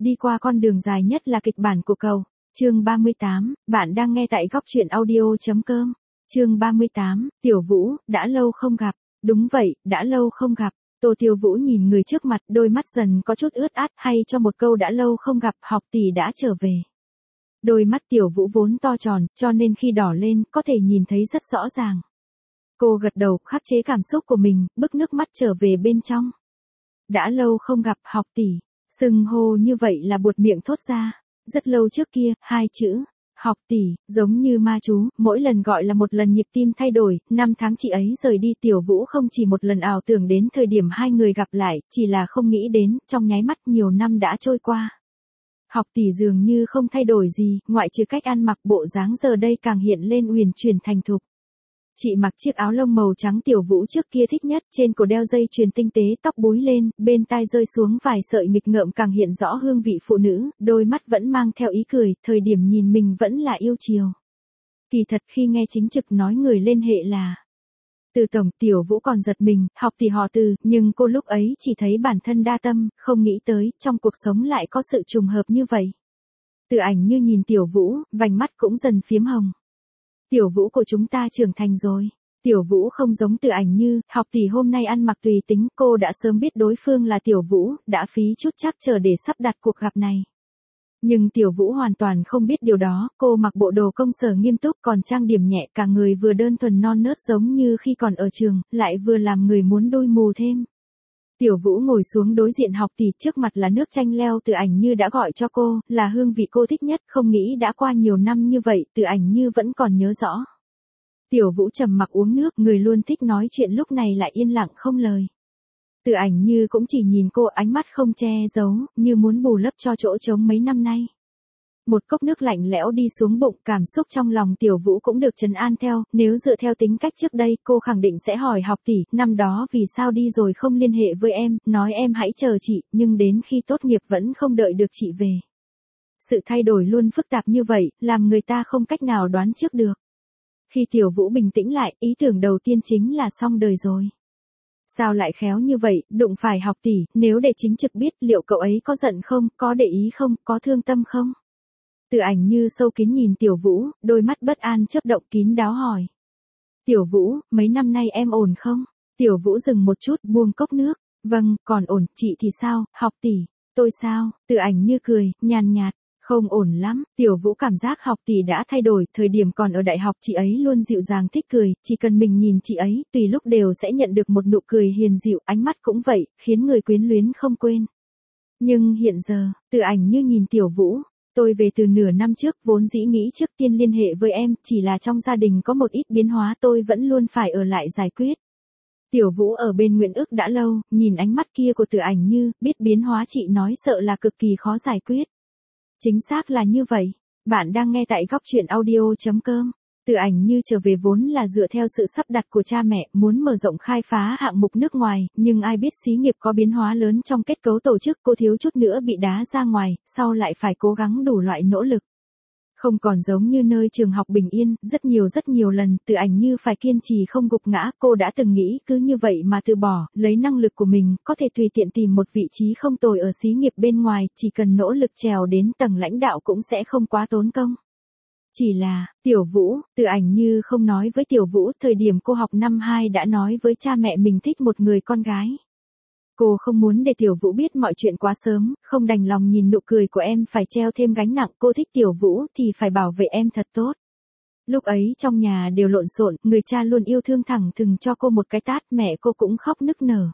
đi qua con đường dài nhất là kịch bản của cầu. Chương 38, bạn đang nghe tại góc truyện audio.com. Chương 38, Tiểu Vũ, đã lâu không gặp. Đúng vậy, đã lâu không gặp. Tô Tiểu Vũ nhìn người trước mặt, đôi mắt dần có chút ướt át, hay cho một câu đã lâu không gặp, học tỷ đã trở về. Đôi mắt Tiểu Vũ vốn to tròn, cho nên khi đỏ lên, có thể nhìn thấy rất rõ ràng. Cô gật đầu, khắc chế cảm xúc của mình, bức nước mắt trở về bên trong. Đã lâu không gặp, học tỷ. Xưng hô như vậy là buột miệng thốt ra. Rất lâu trước kia, hai chữ, học tỷ, giống như ma chú, mỗi lần gọi là một lần nhịp tim thay đổi, năm tháng chị ấy rời đi. Tiểu Vũ không chỉ một lần ảo tưởng đến thời điểm hai người gặp lại, chỉ là không nghĩ đến, trong nháy mắt nhiều năm đã trôi qua. Học tỷ dường như không thay đổi gì, ngoại trừ cách ăn mặc, bộ dáng giờ đây càng hiện lên uyển chuyển thành thục. Chị mặc chiếc áo lông màu trắng Tiểu Vũ trước kia thích nhất, trên cổ đeo dây chuyền tinh tế, tóc búi lên, bên tai rơi xuống vài sợi nghịch ngợm càng hiện rõ hương vị phụ nữ, đôi mắt vẫn mang theo ý cười, thời điểm nhìn mình vẫn là yêu chiều. Kỳ thật khi nghe chính trực nói người lên hệ là Từ tổng, Tiểu Vũ còn giật mình, học tỷ họ Từ, nhưng cô lúc ấy chỉ thấy bản thân đa tâm, không nghĩ tới, trong cuộc sống lại có sự trùng hợp như vậy. Từ Ảnh Như nhìn Tiểu Vũ, vành mắt cũng dần phiếm hồng. Tiểu Vũ của chúng ta trưởng thành rồi. Tiểu Vũ không giống Từ Ảnh Như, học tỷ hôm nay ăn mặc tùy tính, cô đã sớm biết đối phương là Tiểu Vũ, đã phí chút trắc trở để sắp đặt cuộc gặp này. Nhưng Tiểu Vũ hoàn toàn không biết điều đó, cô mặc bộ đồ công sở nghiêm túc còn trang điểm nhẹ, cả người vừa đơn thuần non nớt giống như khi còn ở trường, lại vừa làm người muốn đôi mù thêm. Tiểu Vũ ngồi xuống đối diện học tỷ, trước mặt là nước chanh leo Từ Ảnh Như đã gọi cho cô, là hương vị cô thích nhất, không nghĩ đã qua nhiều năm như vậy, Từ Ảnh Như vẫn còn nhớ rõ. Tiểu Vũ trầm mặc uống nước, người luôn thích nói chuyện lúc này lại yên lặng không lời. Từ Ảnh Như cũng chỉ nhìn cô, ánh mắt không che giấu, như muốn bù lấp cho chỗ trống mấy năm nay. Một cốc nước lạnh lẽo đi xuống bụng, cảm xúc trong lòng Tiểu Vũ cũng được trấn an theo, nếu dựa theo tính cách trước đây, cô khẳng định sẽ hỏi học tỷ, năm đó vì sao đi rồi không liên hệ với em, nói em hãy chờ chị, nhưng đến khi tốt nghiệp vẫn không đợi được chị về. Sự thay đổi luôn phức tạp như vậy, làm người ta không cách nào đoán trước được. Khi Tiểu Vũ bình tĩnh lại, ý tưởng đầu tiên chính là xong đời rồi. Sao lại khéo như vậy, đụng phải học tỷ, nếu để chính trực biết, liệu cậu ấy có giận không, có để ý không, có thương tâm không? Từ Ảnh Như sâu kín nhìn Tiểu Vũ, đôi mắt bất an chớp động, kín đáo hỏi. Tiểu Vũ, mấy năm nay em ổn không? Tiểu Vũ dừng một chút, buông cốc nước. Vâng, còn ổn, chị thì sao, học tỷ? Tôi sao? Từ Ảnh Như cười, nhàn nhạt. Không ổn lắm. Tiểu Vũ cảm giác học tỷ đã thay đổi, thời điểm còn ở đại học chị ấy luôn dịu dàng thích cười, chỉ cần mình nhìn chị ấy, tùy lúc đều sẽ nhận được một nụ cười hiền dịu, ánh mắt cũng vậy, khiến người quyến luyến không quên. Nhưng hiện giờ, Từ Ảnh Như nhìn Tiểu Vũ, tôi về từ nửa năm trước, vốn dĩ nghĩ trước tiên liên hệ với em, chỉ là trong gia đình có một ít biến hóa tôi vẫn luôn phải ở lại giải quyết. Tiểu Vũ ở bên Nguyễn Ước đã lâu, nhìn ánh mắt kia của Từ Ảnh Như, biết biến hóa chị nói sợ là cực kỳ khó giải quyết. Chính xác là như vậy. Bạn đang nghe tại góc truyện audio.com. Từ Ảnh Như trở về vốn là dựa theo sự sắp đặt của cha mẹ, muốn mở rộng khai phá hạng mục nước ngoài, nhưng ai biết xí nghiệp có biến hóa lớn trong kết cấu tổ chức, cô thiếu chút nữa bị đá ra ngoài, sau lại phải cố gắng đủ loại nỗ lực. Không còn giống như nơi trường học bình yên, rất nhiều lần, Từ Ảnh Như phải kiên trì không gục ngã, cô đã từng nghĩ cứ như vậy mà từ bỏ, lấy năng lực của mình, có thể tùy tiện tìm một vị trí không tồi ở xí nghiệp bên ngoài, chỉ cần nỗ lực trèo đến tầng lãnh đạo cũng sẽ không quá tốn công. Chỉ là, Tiểu Vũ, Từ Ảnh Như không nói với Tiểu Vũ, thời điểm cô học năm 2 đã nói với cha mẹ mình thích một người con gái. Cô không muốn để Tiểu Vũ biết mọi chuyện quá sớm, không đành lòng nhìn nụ cười của em phải treo thêm gánh nặng, cô thích Tiểu Vũ thì phải bảo vệ em thật tốt. Lúc ấy trong nhà đều lộn xộn, người cha luôn yêu thương thẳng thừng cho cô một cái tát, mẹ cô cũng khóc nức nở.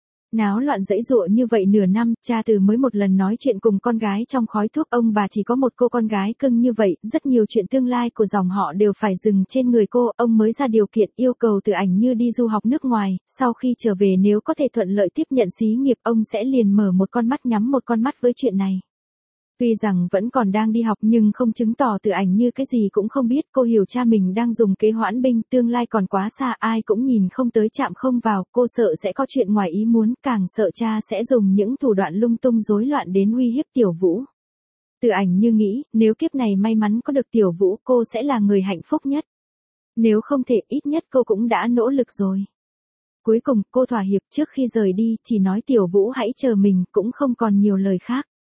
Náo loạn dãy dụa như vậy nửa năm, cha Từ mới một lần nói chuyện cùng con gái trong khói thuốc, ông bà chỉ có một cô con gái cưng như vậy, rất nhiều chuyện tương lai của dòng họ đều phải dừng trên người cô, ông mới ra điều kiện yêu cầu Từ Ảnh Như đi du học nước ngoài, sau khi trở về nếu có thể thuận lợi tiếp nhận xí nghiệp, ông sẽ liền mở một con mắt nhắm một con mắt với chuyện này. Tuy rằng vẫn còn đang đi học nhưng không chứng tỏ Từ Ảnh Như cái gì cũng không biết, cô hiểu cha mình đang dùng kế hoãn binh, tương lai còn quá xa, ai cũng nhìn không tới chạm không vào, cô sợ sẽ có chuyện ngoài ý muốn, càng sợ cha sẽ dùng những thủ đoạn lung tung rối loạn đến uy hiếp Tiểu Vũ. Từ Ảnh Như nghĩ, nếu kiếp này may mắn có được Tiểu Vũ, cô sẽ là người hạnh phúc nhất. Nếu không thể, ít nhất cô cũng đã nỗ lực rồi. Cuối cùng, cô thỏa hiệp, trước khi rời đi, chỉ nói Tiểu Vũ hãy chờ mình, cũng không còn nhiều lời khác.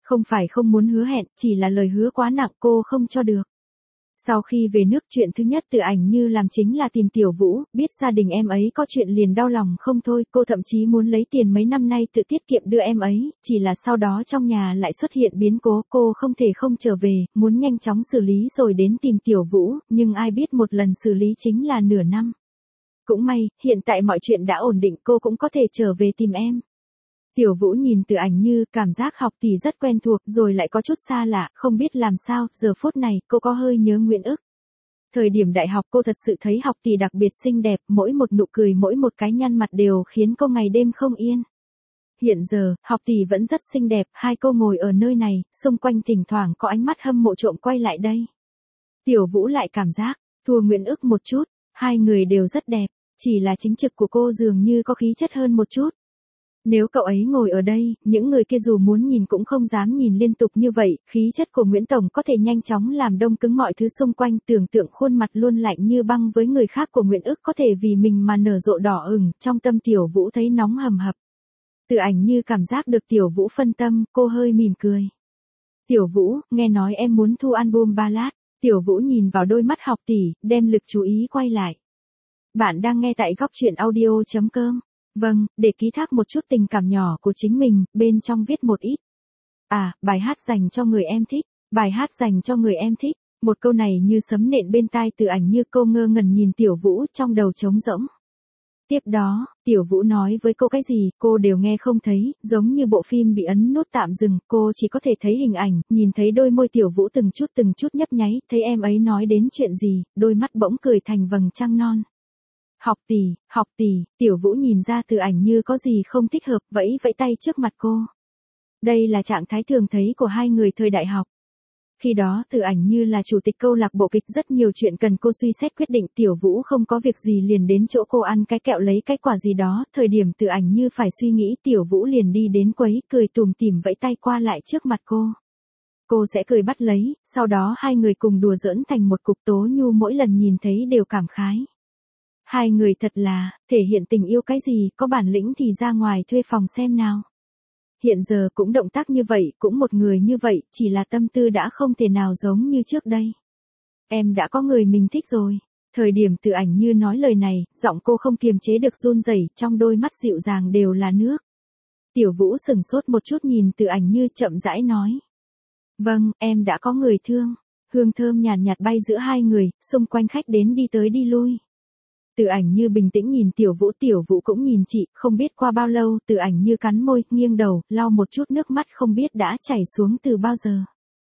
Không phải không muốn hứa hẹn, chỉ là lời hứa quá nặng cô không cho được. Sau khi về nước chuyện thứ nhất Từ Ảnh Như làm chính là tìm Tiểu Vũ, biết gia đình em ấy có chuyện liền đau lòng không thôi, cô thậm chí muốn lấy tiền mấy năm nay tự tiết kiệm đưa em ấy, chỉ là sau đó trong nhà lại xuất hiện biến cố, cô không thể không trở về, muốn nhanh chóng xử lý rồi đến tìm Tiểu Vũ, nhưng ai biết một lần xử lý chính là nửa năm. Cũng may, hiện tại mọi chuyện đã ổn định cô cũng có thể trở về tìm em. Tiểu Vũ nhìn Từ Ảnh Như, cảm giác học tỷ rất quen thuộc rồi lại có chút xa lạ, không biết làm sao, giờ phút này cô có hơi nhớ Nguyễn Ức. Thời điểm đại học cô thật sự thấy học tỷ đặc biệt xinh đẹp, mỗi một nụ cười mỗi một cái nhăn mặt đều khiến cô ngày đêm không yên. Hiện giờ, học tỷ vẫn rất xinh đẹp, hai cô ngồi ở nơi này, xung quanh thỉnh thoảng có ánh mắt hâm mộ trộm quay lại đây. Tiểu Vũ lại cảm giác, thua Nguyễn Ức một chút, hai người đều rất đẹp, chỉ là chính trực của cô dường như có khí chất hơn một chút. Nếu cậu ấy ngồi ở đây, những người kia dù muốn nhìn cũng không dám nhìn liên tục như vậy, khí chất của Nguyễn Tổng có thể nhanh chóng làm đông cứng mọi thứ xung quanh, tưởng tượng khuôn mặt luôn lạnh như băng với người khác của Nguyễn Ức có thể vì mình mà nở rộ đỏ ửng, trong tâm Tiểu Vũ thấy nóng hầm hập. Từ Ảnh Như cảm giác được Tiểu Vũ phân tâm, cô hơi mỉm cười. Tiểu Vũ, nghe nói em muốn thu album ballad. Tiểu Vũ nhìn vào đôi mắt học tỷ, đem lực chú ý quay lại. Bạn đang nghe tại góc truyện audio.com. Vâng, để ký thác một chút tình cảm nhỏ của chính mình, bên trong viết một ít. Bài hát dành cho người em thích, bài hát dành cho người em thích. Một câu này như sấm nện bên tai Từ Ảnh Như, cô ngơ ngẩn nhìn Tiểu Vũ trong đầu trống rỗng. Tiếp đó, Tiểu Vũ nói với cô cái gì, cô đều nghe không thấy, giống như bộ phim bị ấn nút tạm dừng, cô chỉ có thể thấy hình ảnh, nhìn thấy đôi môi Tiểu Vũ từng chút nhấp nháy, thấy em ấy nói đến chuyện gì, đôi mắt bỗng cười thành vầng trăng non. Học tỷ, Tiểu Vũ nhìn ra Từ Ảnh Như có gì không thích hợp, vẫy tay trước mặt cô. Đây là trạng thái thường thấy của hai người thời đại học. Khi đó Từ Ảnh Như là chủ tịch câu lạc bộ kịch, rất nhiều chuyện cần cô suy xét quyết định, Tiểu Vũ không có việc gì liền đến chỗ cô ăn cái kẹo lấy cái quả gì đó, thời điểm Từ Ảnh Như phải suy nghĩ Tiểu Vũ liền đi đến quấy, cười tủm tỉm vẫy tay qua lại trước mặt cô. Cô sẽ cười bắt lấy, sau đó hai người cùng đùa giỡn thành một cục. Tố Nhu mỗi lần nhìn thấy đều cảm khái. Hai người thật là, thể hiện tình yêu cái gì, có bản lĩnh thì ra ngoài thuê phòng xem nào. Hiện giờ cũng động tác như vậy, cũng một người như vậy, chỉ là tâm tư đã không thể nào giống như trước đây. Em đã có người mình thích rồi. Thời điểm Từ Ảnh Như nói lời này, giọng cô không kiềm chế được run rẩy, trong đôi mắt dịu dàng đều là nước. Tiểu Vũ sừng sốt một chút nhìn Từ Ảnh Như chậm rãi nói. Vâng, em đã có người thương. Hương thơm nhàn nhạt bay giữa hai người, xung quanh khách đến đi tới đi lui. Từ Ảnh Như bình tĩnh nhìn Tiểu Vũ cũng nhìn chị, không biết qua bao lâu, Từ Ảnh Như cắn môi, nghiêng đầu, lau một chút nước mắt không biết đã chảy xuống từ bao giờ.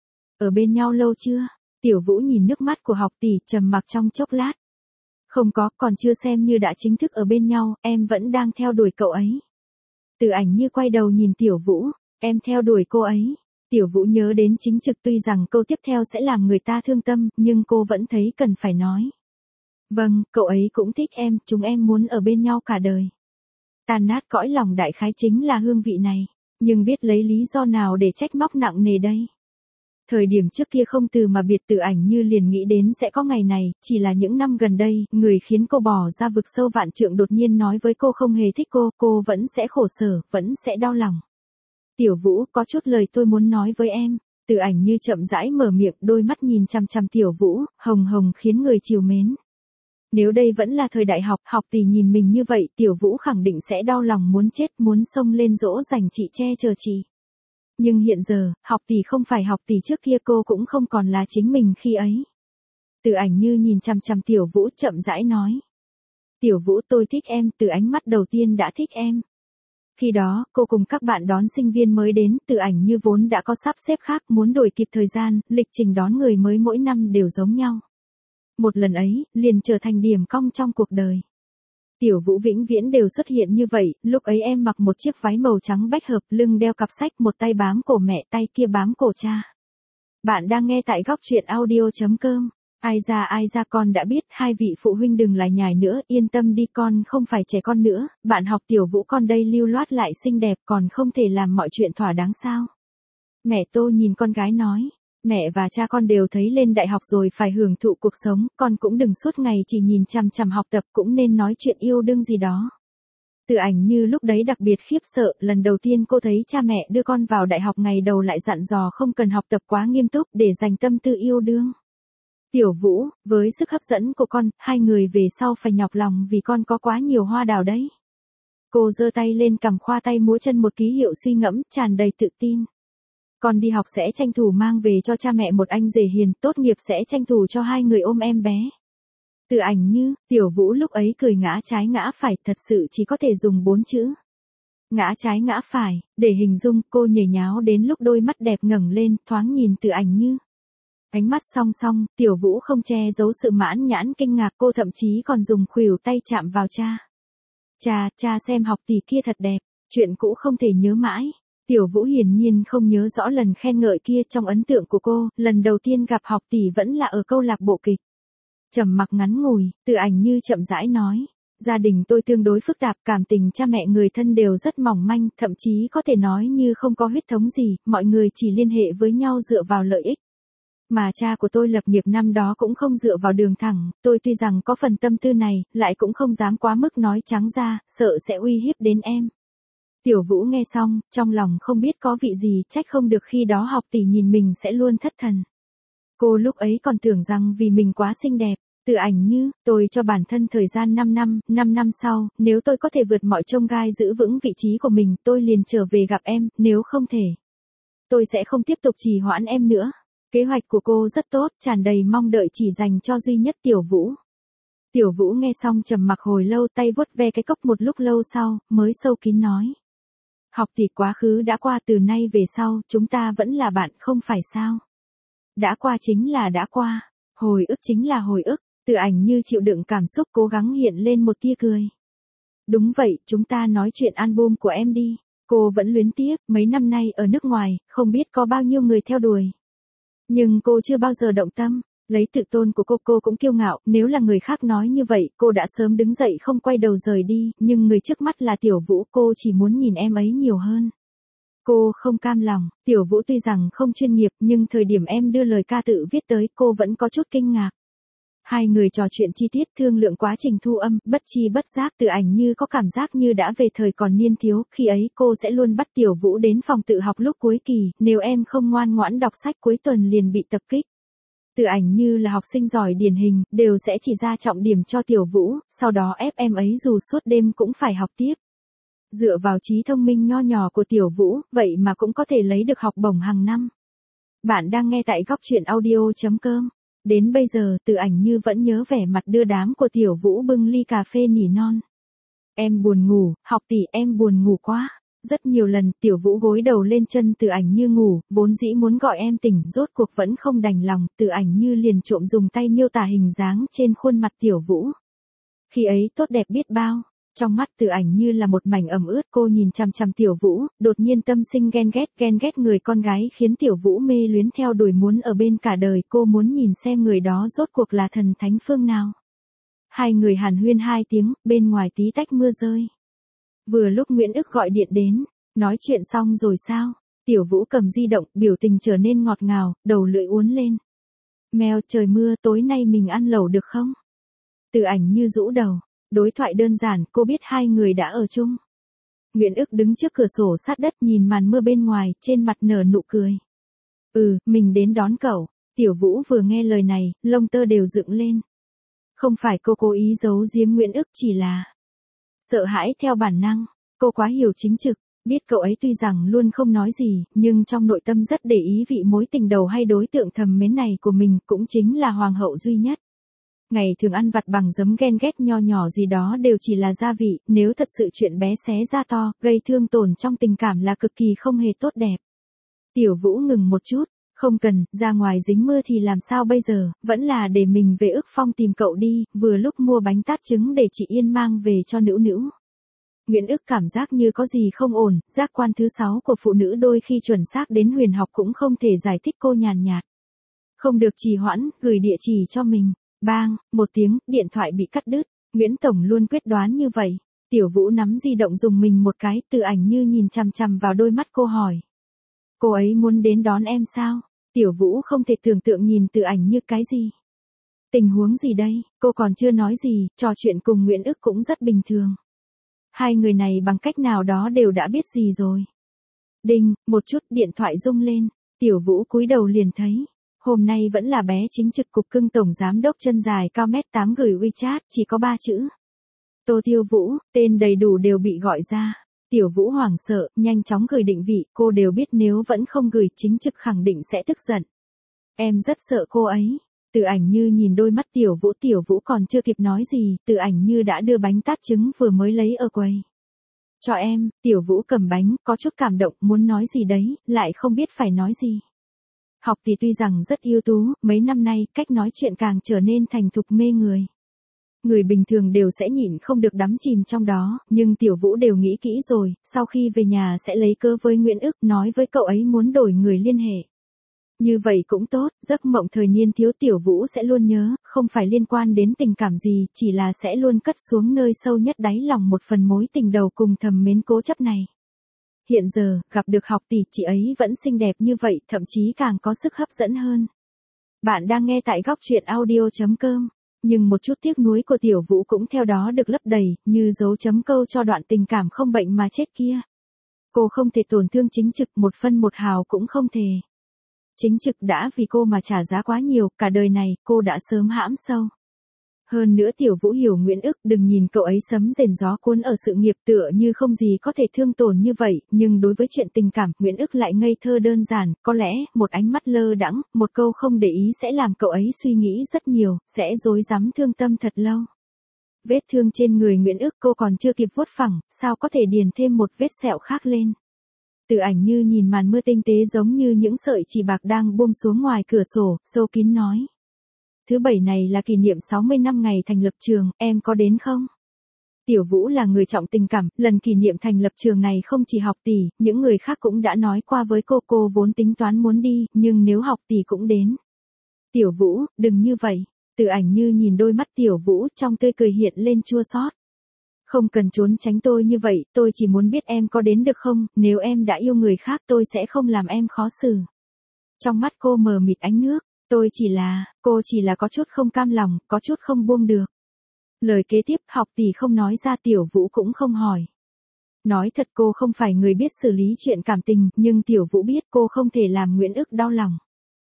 Ở bên nhau lâu chưa? Tiểu Vũ nhìn nước mắt của học tỷ, trầm mặc trong chốc lát. Không có, còn chưa xem như đã chính thức ở bên nhau, em vẫn đang theo đuổi cậu ấy. Từ Ảnh Như quay đầu nhìn Tiểu Vũ, em theo đuổi cô ấy. Tiểu Vũ nhớ đến chính trực, tuy rằng câu tiếp theo sẽ làm người ta thương tâm, nhưng cô vẫn thấy cần phải nói. Vâng, cậu ấy cũng thích em, chúng em muốn ở bên nhau cả đời. Tan nát cõi lòng đại khái chính là hương vị này, nhưng biết lấy lý do nào để trách móc nặng nề đây. Thời điểm trước kia không từ mà biệt, Từ Ảnh Như liền nghĩ đến sẽ có ngày này, chỉ là những năm gần đây, người khiến cô bỏ ra vực sâu vạn trượng đột nhiên nói với cô không hề thích cô vẫn sẽ khổ sở, vẫn sẽ đau lòng. Tiểu Vũ, có chút lời tôi muốn nói với em. Từ Ảnh Như chậm rãi mở miệng, đôi mắt nhìn chằm chằm Tiểu Vũ, hồng hồng khiến người trìu mến. Nếu đây vẫn là thời đại học, học tỷ nhìn mình như vậy, Tiểu Vũ khẳng định sẽ đau lòng muốn chết, muốn xông lên dỗ dành chị, che chở chị. Nhưng hiện giờ, học tỷ không phải học tỷ trước kia, cô cũng không còn là chính mình khi ấy. Từ Ảnh Như nhìn chằm chằm Tiểu Vũ chậm rãi nói. Tiểu Vũ, tôi thích em, từ ánh mắt đầu tiên đã thích em. Khi đó, cô cùng các bạn đón sinh viên mới đến, Từ Ảnh Như vốn đã có sắp xếp khác, muốn đổi kịp thời gian, lịch trình đón người mới mỗi năm đều giống nhau. Một lần ấy, liền trở thành điểm cong trong cuộc đời. Tiểu Vũ vĩnh viễn đều xuất hiện như vậy, lúc ấy em mặc một chiếc váy màu trắng bách hợp, lưng đeo cặp sách, một tay bám cổ mẹ, tay kia bám cổ cha. Bạn đang nghe tại góc truyện audio.com. Ai ra con đã biết, hai vị phụ huynh đừng lại nhải nữa, yên tâm đi, con không phải trẻ con nữa, bạn học Tiểu Vũ con đây lưu loát lại xinh đẹp, còn không thể làm mọi chuyện thỏa đáng sao? Mẹ Tô nhìn con gái nói. Mẹ và cha con đều thấy lên đại học rồi, phải hưởng thụ cuộc sống, con cũng đừng suốt ngày chỉ nhìn chằm chằm học tập, cũng nên nói chuyện yêu đương gì đó. Từ Ảnh Như lúc đấy đặc biệt khiếp sợ, lần đầu tiên cô thấy cha mẹ đưa con vào đại học ngày đầu lại dặn dò không cần học tập quá nghiêm túc để dành tâm tư yêu đương. Tiểu Vũ, với sức hấp dẫn của con, hai người về sau phải nhọc lòng vì con có quá nhiều hoa đào đấy. Cô giơ tay lên cầm khoa tay múa chân một ký hiệu suy ngẫm, tràn đầy tự tin. Con đi học sẽ tranh thủ mang về cho cha mẹ một anh rể hiền, tốt nghiệp sẽ tranh thủ cho hai người ôm em bé. Từ Ảnh Như, Tiểu Vũ lúc ấy cười ngã trái ngã phải, thật sự chỉ có thể dùng 4 chữ. Ngã trái ngã phải, để hình dung cô nhảy nháo đến lúc đôi mắt đẹp ngẩng lên, thoáng nhìn Từ Ảnh Như. Ánh mắt song song, Tiểu Vũ không che giấu sự mãn nhãn kinh ngạc, cô thậm chí còn dùng khuỷu tay chạm vào cha. Cha xem học tỷ kia thật đẹp, chuyện cũ không thể nhớ mãi. Tiểu Vũ hiển nhiên không nhớ rõ lần khen ngợi kia, trong ấn tượng của cô, lần đầu tiên gặp học tỷ vẫn là ở câu lạc bộ kịch. Trầm mặc ngắn ngủi, Từ Ảnh Như chậm rãi nói. Gia đình tôi tương đối phức tạp, cảm tình cha mẹ người thân đều rất mỏng manh, thậm chí có thể nói như không có huyết thống gì, mọi người chỉ liên hệ với nhau dựa vào lợi ích. Mà cha của tôi lập nghiệp năm đó cũng không dựa vào đường thẳng, tôi tuy rằng có phần tâm tư này, lại cũng không dám quá mức nói trắng ra, sợ sẽ uy hiếp đến em. Tiểu Vũ nghe xong, trong lòng không biết có vị gì, trách không được khi đó học tỷ nhìn mình sẽ luôn thất thần. Cô lúc ấy còn tưởng rằng vì mình quá xinh đẹp. Từ Ảnh Như, tôi cho bản thân thời gian 5 năm, 5 năm sau, nếu tôi có thể vượt mọi chông gai giữ vững vị trí của mình, tôi liền trở về gặp em, nếu không thể, tôi sẽ không tiếp tục trì hoãn em nữa. Kế hoạch của cô rất tốt, tràn đầy mong đợi chỉ dành cho duy nhất Tiểu Vũ. Tiểu Vũ nghe xong trầm mặc hồi lâu, tay vuốt ve cái cốc một lúc lâu sau, mới sâu kín nói. Học tỷ, quá khứ đã qua, từ nay về sau, chúng ta vẫn là bạn không phải sao? Đã qua chính là đã qua, hồi ức chính là hồi ức. Từ Ảnh Như chịu đựng cảm xúc cố gắng hiện lên một tia cười. Đúng vậy, chúng ta nói chuyện album của em đi. Cô vẫn luyến tiếc, mấy năm nay ở nước ngoài, không biết có bao nhiêu người theo đuổi. Nhưng cô chưa bao giờ động tâm, lấy tự tôn của cô cũng kiêu ngạo, nếu là người khác nói như vậy, cô đã sớm đứng dậy không quay đầu rời đi, nhưng người trước mắt là Tiểu Vũ, cô chỉ muốn nhìn em ấy nhiều hơn. Cô không cam lòng, Tiểu Vũ tuy rằng không chuyên nghiệp, nhưng thời điểm em đưa lời ca tự viết tới, cô vẫn có chút kinh ngạc. Hai người trò chuyện chi tiết, thương lượng quá trình thu âm, bất chi bất giác Từ Ảnh Như có cảm giác như đã về thời còn niên thiếu, khi ấy cô sẽ luôn bắt Tiểu Vũ đến phòng tự học lúc cuối kỳ, nếu em không ngoan ngoãn đọc sách cuối tuần liền bị tập kích. Từ Ảnh Như là học sinh giỏi điển hình, đều sẽ chỉ ra trọng điểm cho Tiểu Vũ, sau đó ép em ấy dù suốt đêm cũng phải học tiếp. Dựa vào trí thông minh nho nhỏ của Tiểu Vũ, vậy mà cũng có thể lấy được học bổng hàng năm. Bạn đang nghe tại góc truyện audio.com. Đến bây giờ, Từ Ảnh Như vẫn nhớ vẻ mặt đưa đám của Tiểu Vũ bưng ly cà phê nỉ non. Em buồn ngủ, học tỷ, em buồn ngủ quá. Rất nhiều lần, Tiểu Vũ gối đầu lên chân Từ Ảnh Như ngủ, vốn dĩ muốn gọi em tỉnh, rốt cuộc vẫn không đành lòng, Từ Ảnh Như liền trộm dùng tay miêu tả hình dáng trên khuôn mặt Tiểu Vũ. Khi ấy tốt đẹp biết bao. Trong mắt Từ Ảnh Như là một mảnh ẩm ướt, cô nhìn chằm chằm Tiểu Vũ, đột nhiên tâm sinh ghen ghét người con gái khiến Tiểu Vũ mê luyến theo đuổi muốn ở bên cả đời, cô muốn nhìn xem người đó rốt cuộc là thần thánh phương nào. Hai người hàn huyên 2 tiếng, bên ngoài tí tách mưa rơi. Vừa lúc Nguyễn Ức gọi điện đến, nói chuyện xong rồi sao? Tiểu Vũ cầm di động, biểu tình trở nên ngọt ngào, đầu lưỡi uốn lên. Mèo, trời mưa, tối nay mình ăn lẩu được không? Từ Ảnh Như rũ đầu. Đối thoại đơn giản, cô biết hai người đã ở chung. Nguyễn Ức đứng trước cửa sổ sát đất nhìn màn mưa bên ngoài, trên mặt nở nụ cười. Mình đến đón cậu. Tiểu Vũ vừa nghe lời này, lông tơ đều dựng lên. Không phải cô cố ý giấu giếm Nguyễn Ức, chỉ là sợ hãi theo bản năng. Cô quá hiểu chính trực, biết cậu ấy tuy rằng luôn không nói gì, nhưng trong nội tâm rất để ý vị mối tình đầu hay đối tượng thầm mến này của mình, cũng chính là hoàng hậu duy nhất. Ngày thường ăn vặt bằng giấm ghen ghét nho nhỏ gì đó đều chỉ là gia vị, nếu thật sự chuyện bé xé ra to, gây thương tổn trong tình cảm là cực kỳ không hề tốt đẹp. Tiểu Vũ ngừng một chút, không cần, ra ngoài dính mưa thì làm sao bây giờ, vẫn là để mình về Ức Phong tìm cậu đi, vừa lúc mua bánh tát trứng để chị Yên mang về cho Nữu Nữu. Nguyễn Ức cảm giác như có gì không ổn, giác quan thứ 6 của phụ nữ đôi khi chuẩn xác đến huyền học cũng không thể giải thích, cô nhàn nhạt. Không được trì hoãn, gửi địa chỉ cho mình. Bang, một tiếng, điện thoại bị cắt đứt. Nguyễn Tổng luôn quyết đoán như vậy. Tiểu Vũ nắm di động dùng mình một cái, Từ Ảnh Như nhìn chằm chằm vào đôi mắt cô hỏi. Cô ấy muốn đến đón em sao? Tiểu Vũ không thể tưởng tượng nhìn Từ Ảnh Như cái gì. Tình huống gì đây? Cô còn chưa nói gì, trò chuyện cùng Nguyễn Ức cũng rất bình thường. Hai người này bằng cách nào đó đều đã biết gì rồi. Đinh, một chút điện thoại rung lên, Tiểu Vũ cúi đầu liền thấy. Hôm nay vẫn là bé chính trực cục cưng tổng giám đốc chân dài cao mét 8 gửi WeChat, chỉ có 3 chữ. Tô Tiêu Vũ, tên đầy đủ đều bị gọi ra. Tiểu Vũ hoảng sợ, nhanh chóng gửi định vị, cô đều biết nếu vẫn không gửi chính trực khẳng định sẽ tức giận. Em rất sợ cô ấy. Từ Ảnh Như nhìn đôi mắt Tiểu Vũ còn chưa kịp nói gì, Từ Ảnh Như đã đưa bánh tát trứng vừa mới lấy ở quầy. Cho em, Tiểu Vũ cầm bánh, có chút cảm động, muốn nói gì đấy, lại không biết phải nói gì. Học thì tuy rằng rất ưu tú, mấy năm nay, cách nói chuyện càng trở nên thành thục mê người. Người bình thường đều sẽ nhịn không được đắm chìm trong đó, nhưng Tiểu Vũ đều nghĩ kỹ rồi, sau khi về nhà sẽ lấy cớ với Nguyễn Ức nói với cậu ấy muốn đổi người liên hệ. Như vậy cũng tốt, giấc mộng thời niên thiếu Tiểu Vũ sẽ luôn nhớ, không phải liên quan đến tình cảm gì, chỉ là sẽ luôn cất xuống nơi sâu nhất đáy lòng một phần mối tình đầu cùng thầm mến cố chấp này. Hiện giờ, gặp được học tỷ, chị ấy vẫn xinh đẹp như vậy, thậm chí càng có sức hấp dẫn hơn. Bạn đang nghe tại góc truyện audio.com. Nhưng một chút tiếc nuối của Tiểu Vũ cũng theo đó được lấp đầy, như dấu chấm câu cho đoạn tình cảm không bệnh mà chết kia. Cô không thể tổn thương chính trực, một phân một hào cũng không thể. Chính trực đã vì cô mà trả giá quá nhiều, cả đời này, cô đã sớm hãm sâu. Hơn nữa Tiểu Vũ hiểu Nguyễn Ức, đừng nhìn cậu ấy sấm rền gió cuốn ở sự nghiệp tựa như không gì có thể thương tổn như vậy, nhưng đối với chuyện tình cảm, Nguyễn Ức lại ngây thơ đơn giản, có lẽ, một ánh mắt lơ đãng, một câu không để ý sẽ làm cậu ấy suy nghĩ rất nhiều, sẽ rối rắm thương tâm thật lâu. Vết thương trên người Nguyễn Ức cô còn chưa kịp vuốt phẳng, sao có thể điền thêm một vết sẹo khác lên. Từ Ảnh Như nhìn màn mưa tinh tế giống như những sợi chỉ bạc đang buông xuống ngoài cửa sổ, sâu kín nói. Thứ bảy này là kỷ niệm 60 năm ngày thành lập trường, em có đến không? Tiểu Vũ là người trọng tình cảm, lần kỷ niệm thành lập trường này không chỉ học tỷ, những người khác cũng đã nói qua với cô vốn tính toán muốn đi, nhưng nếu học tỷ cũng đến. Tiểu Vũ, đừng như vậy. Từ Ảnh Như nhìn đôi mắt Tiểu Vũ trong tươi cười hiện lên chua xót. Không cần trốn tránh tôi như vậy, tôi chỉ muốn biết em có đến được không, nếu em đã yêu người khác tôi sẽ không làm em khó xử. Trong mắt cô mờ mịt ánh nước. Cô chỉ là có chút không cam lòng, có chút không buông được. Lời kế tiếp học tỷ không nói ra Tiểu Vũ cũng không hỏi. Nói thật cô không phải người biết xử lý chuyện cảm tình, nhưng Tiểu Vũ biết cô không thể làm Nguyễn Ức đau lòng.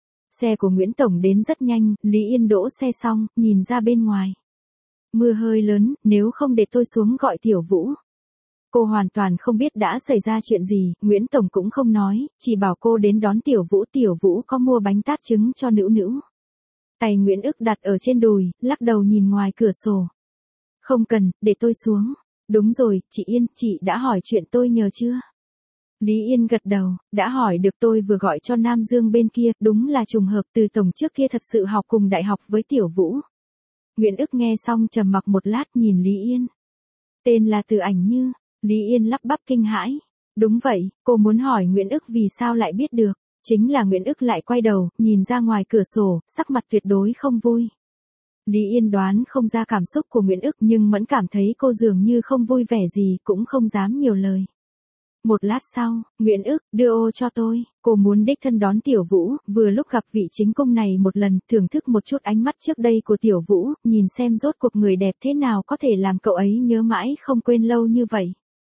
Xe của Nguyễn Tổng đến rất nhanh, Lý Yên đỗ xe xong, nhìn ra bên ngoài. Mưa hơi lớn, nếu không để tôi xuống gọi Tiểu Vũ. Cô hoàn toàn không biết đã xảy ra chuyện gì, Nguyễn Tổng cũng không nói, chỉ bảo cô đến đón Tiểu Vũ có mua bánh tát trứng cho nữ. Tay Nguyễn Ức đặt ở trên đùi, lắc đầu nhìn ngoài cửa sổ. Không cần, để tôi xuống. Đúng rồi, chị Yên, chị đã hỏi chuyện tôi nhờ chưa? Lý Yên gật đầu, đã hỏi được, tôi vừa gọi cho Nam Dương bên kia, đúng là trùng hợp, Từ tổng trước kia thật sự học cùng đại học với Tiểu Vũ. Nguyễn Ức nghe xong trầm mặc một lát nhìn Lý Yên. Tên là Từ Ảnh Như. Lý Yên lắp bắp kinh hãi. Đúng vậy, cô muốn hỏi Nguyễn Ức vì sao lại biết được. Chính là Nguyễn Ức lại quay đầu, nhìn ra ngoài cửa sổ, sắc mặt tuyệt đối không vui. Lý Yên đoán không ra cảm xúc của Nguyễn Ức nhưng vẫn cảm thấy cô dường như không vui vẻ gì, cũng không dám nhiều lời. Một lát sau, Nguyễn Ức, đưa ô cho tôi, cô muốn đích thân đón Tiểu Vũ, vừa lúc gặp vị chính công này một lần, thưởng thức một chút ánh mắt trước đây của Tiểu Vũ, nhìn xem rốt cuộc người đẹp thế nào có thể làm cậu ấy nhớ mãi không quên lâu như vậy.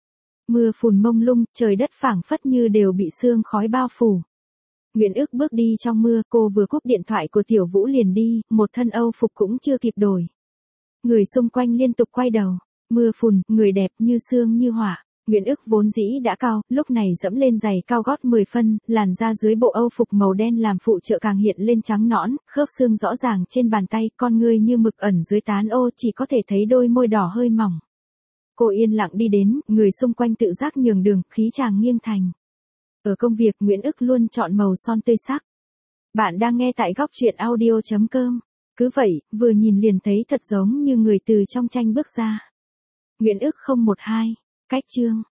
Mưa phùn mông lung, trời đất phảng phất như đều bị sương khói bao phủ. Nguyễn Ức bước đi trong mưa, cô vừa cúp điện thoại của Tiểu Vũ liền đi, một thân âu phục cũng chưa kịp đổi. Người xung quanh liên tục quay đầu, mưa phùn, người đẹp như sương như hỏa. Nguyễn Ức vốn dĩ đã cao, lúc này dẫm lên giày cao gót 10 phân, làn da dưới bộ âu phục màu đen làm phụ trợ càng hiện lên trắng nõn, khớp xương rõ ràng trên bàn tay, con ngươi như mực ẩn dưới tán ô chỉ có thể thấy đôi môi đỏ hơi mỏng. Cô yên lặng đi đến, người xung quanh tự giác nhường đường, khí chàng nghiêng thành. Ở công việc Nguyễn Ức luôn chọn màu son tươi sắc. Bạn đang nghe tại góc truyện audio.com. Cứ vậy, vừa nhìn liền thấy thật giống như người từ trong tranh bước ra. Nguyễn Ức 012. Cách chương.